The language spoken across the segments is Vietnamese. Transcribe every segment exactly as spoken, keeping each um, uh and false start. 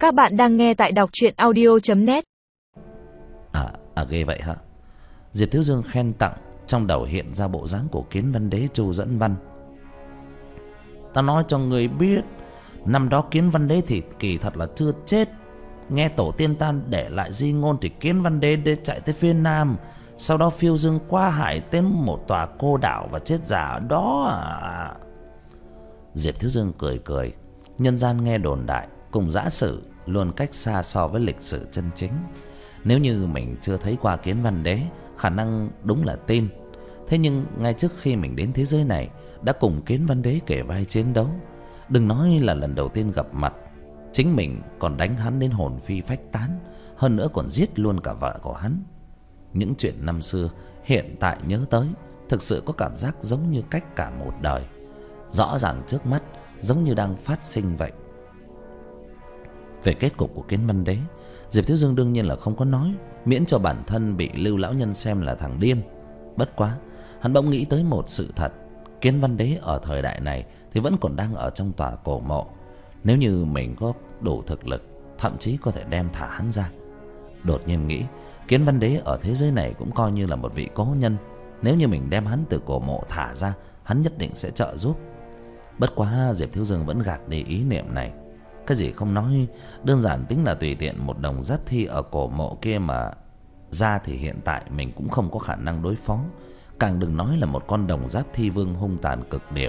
Các bạn đang nghe tại đọc truyện audio chấm net. À, à ghê vậy hả? Diệp Thiếu Dương khen tặng, trong đầu hiện ra bộ dáng của Kiến Văn Đế Chu Dẫn Văn. Ta nói cho người biết, năm đó Kiến Văn Đế thì kỳ thật là chưa chết. Nghe tổ tiên ta để lại di ngôn thì Kiến Văn Đế để chạy tới phía Nam, sau đó phiêu dương qua hải đến một tòa cô đảo và chết giả ở đó à. Diệp Thiếu Dương cười cười. Nhân gian nghe đồn đại cùng giả sử luôn cách xa so với lịch sử chân chính. Nếu như mình chưa thấy qua Kiến Văn Đế, khả năng đúng là tin. Thế nhưng ngay trước khi mình đến thế giới này, đã cùng Kiến Văn Đế kể vai chiến đấu. Đừng nói là lần đầu tiên gặp mặt, chính mình còn đánh hắn đến hồn phi phách tán, hơn nữa còn giết luôn cả vợ của hắn. Những chuyện năm xưa hiện tại nhớ tới, thực sự có cảm giác giống như cách cả một đời, rõ ràng trước mắt, giống như đang phát sinh vậy. Về kết cục của Kiến Văn Đế, Diệp Thiếu Dương đương nhiên là không có nói, miễn cho bản thân bị Lưu lão nhân xem là thằng điên. Bất quá, hắn bỗng nghĩ tới một sự thật, Kiến Văn Đế ở thời đại này thì vẫn còn đang ở trong tòa cổ mộ. Nếu như mình có đủ thực lực, thậm chí có thể đem thả hắn ra. Đột nhiên nghĩ, Kiến Văn Đế ở thế giới này cũng coi như là một vị cố nhân. Nếu như mình đem hắn từ cổ mộ thả ra, hắn nhất định sẽ trợ giúp. Bất quá Diệp Thiếu Dương vẫn gạt đi ý niệm này. Cái gì không nói, đơn giản tính là tùy tiện một đồng giáp thi ở cổ mộ kia mà ra thì hiện tại mình cũng không có khả năng đối phó, càng đừng nói là một con đồng giáp thi vương hung tàn cực điểm.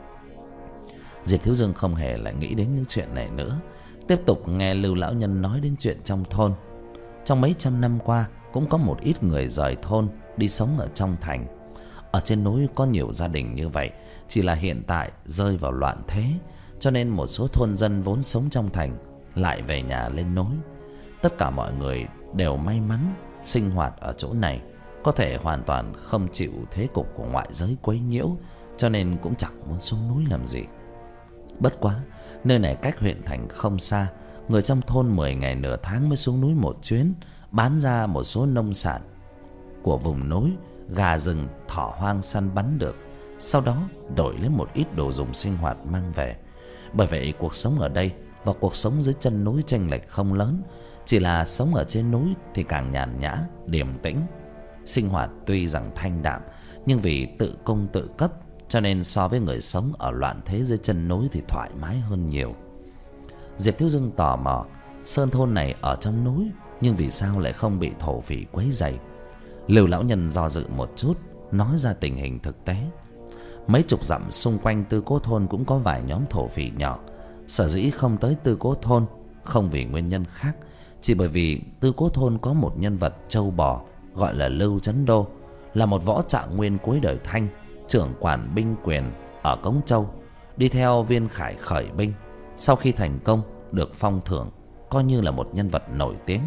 Diệp Thiếu Dương không hề lại nghĩ đến những chuyện này nữa, tiếp tục nghe Lưu lão nhân nói đến chuyện trong thôn. Trong mấy trăm năm qua cũng có một ít người rời thôn đi sống ở trong thành. Ở trên núi có nhiều gia đình như vậy, chỉ là hiện tại rơi vào loạn thế, cho nên một số thôn dân vốn sống trong thành lại về nhà lên núi. Tất cả mọi người đều may mắn sinh hoạt ở chỗ này, có thể hoàn toàn không chịu thế cục của ngoại giới quấy nhiễu, cho nên cũng chẳng muốn xuống núi làm gì. Bất quá, nơi này cách huyện thành không xa, người trong thôn mười ngày nửa tháng mới xuống núi một chuyến, bán ra một số nông sản của vùng núi, gà rừng, thỏ hoang săn bắn được, sau đó đổi lấy một ít đồ dùng sinh hoạt mang về. Bởi vậy cuộc sống ở đây và cuộc sống dưới chân núi chênh lệch không lớn, chỉ là sống ở trên núi thì càng nhàn nhã, điềm tĩnh. Sinh hoạt tuy rằng thanh đạm, nhưng vì tự cung tự cấp, cho nên so với người sống ở loạn thế dưới chân núi thì thoải mái hơn nhiều. Diệp Thiếu Dương tò mò, sơn thôn này ở trong núi, nhưng vì sao lại không bị thổ phỉ quấy rầy? Lưu lão nhân do dự một chút, nói ra tình hình thực tế. Mấy chục dặm xung quanh Tư Cố thôn cũng có vài nhóm thổ phỉ nhỏ. Sở dĩ không tới Tư Cố thôn không vì nguyên nhân khác, chỉ bởi vì Tư Cố thôn có một nhân vật trâu bò gọi là Lưu Chấn Đô, là một võ trạng nguyên cuối đời Thanh, trưởng quản binh quyền ở Cống Châu, đi theo Viên Khải khởi binh. Sau khi thành công được phong thưởng, coi như là một nhân vật nổi tiếng.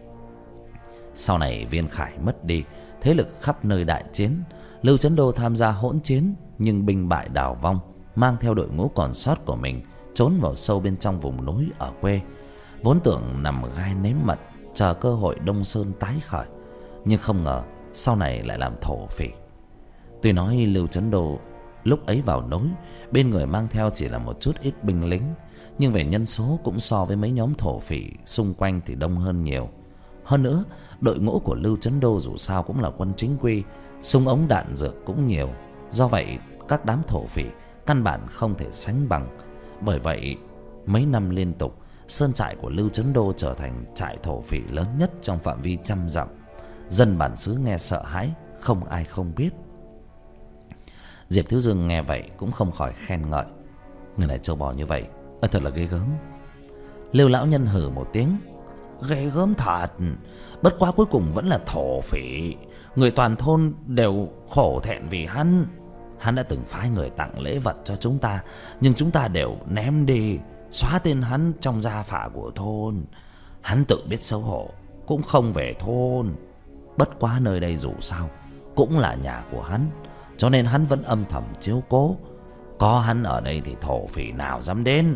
Sau này Viên Khải mất đi, thế lực khắp nơi đại chiến, Lưu Chấn Đô tham gia hỗn chiến nhưng binh bại đào vong, mang theo đội ngũ còn sót của mình trốn vào sâu bên trong vùng núi ở quê, vốn tưởng nằm gai nếm mật chờ cơ hội Đông Sơn tái khởi, nhưng không ngờ sau này lại làm thổ phỉ. Tuy nói Lưu Chấn Đô lúc ấy vào núi, bên người mang theo chỉ là một chút ít binh lính, nhưng về nhân số cũng so với mấy nhóm thổ phỉ xung quanh thì đông hơn nhiều. Hơn nữa, đội ngũ của Lưu Chấn Đô dù sao cũng là quân chính quy, súng ống đạn dược cũng nhiều. Do vậy, các đám thổ phỉ căn bản không thể sánh bằng. Bởi vậy, mấy năm liên tục, sơn trại của Lưu Chấn Đô trở thành trại thổ phỉ lớn nhất trong phạm vi trăm dặm. Dân bản xứ nghe sợ hãi, không ai không biết. Diệp Thiếu Dương nghe vậy cũng không khỏi khen ngợi. Người này trâu bò như vậy, ơ thật là ghê gớm. Lưu lão nhân hừ một tiếng. Ghê gớm thật, bất quá cuối cùng vẫn là thổ phỉ. Người toàn thôn đều khổ thẹn vì hắn. Hắn đã từng phái người tặng lễ vật cho chúng ta, nhưng chúng ta đều ném đi, xóa tên hắn trong gia phả của thôn. Hắn tự biết xấu hổ, cũng không về thôn. Bất quá nơi đây dù sao cũng là nhà của hắn, cho nên hắn vẫn âm thầm chiếu cố. Có hắn ở đây thì thổ phỉ nào dám đến.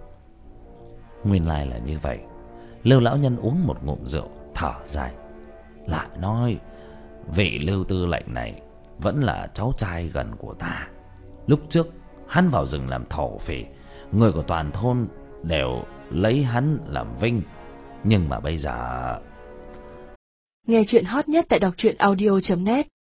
Nguyên lai là như vậy. Lưu lão nhân uống một ngụm rượu, thở dài, lại nói, vị Lưu tư lệnh này vẫn là cháu trai gần của ta. Lúc trước hắn vào rừng làm thổ phỉ, người của toàn thôn đều lấy hắn làm vinh. Nhưng mà bây giờ... Nghe chuyện hot nhất tại đọc truyện audio chấm net.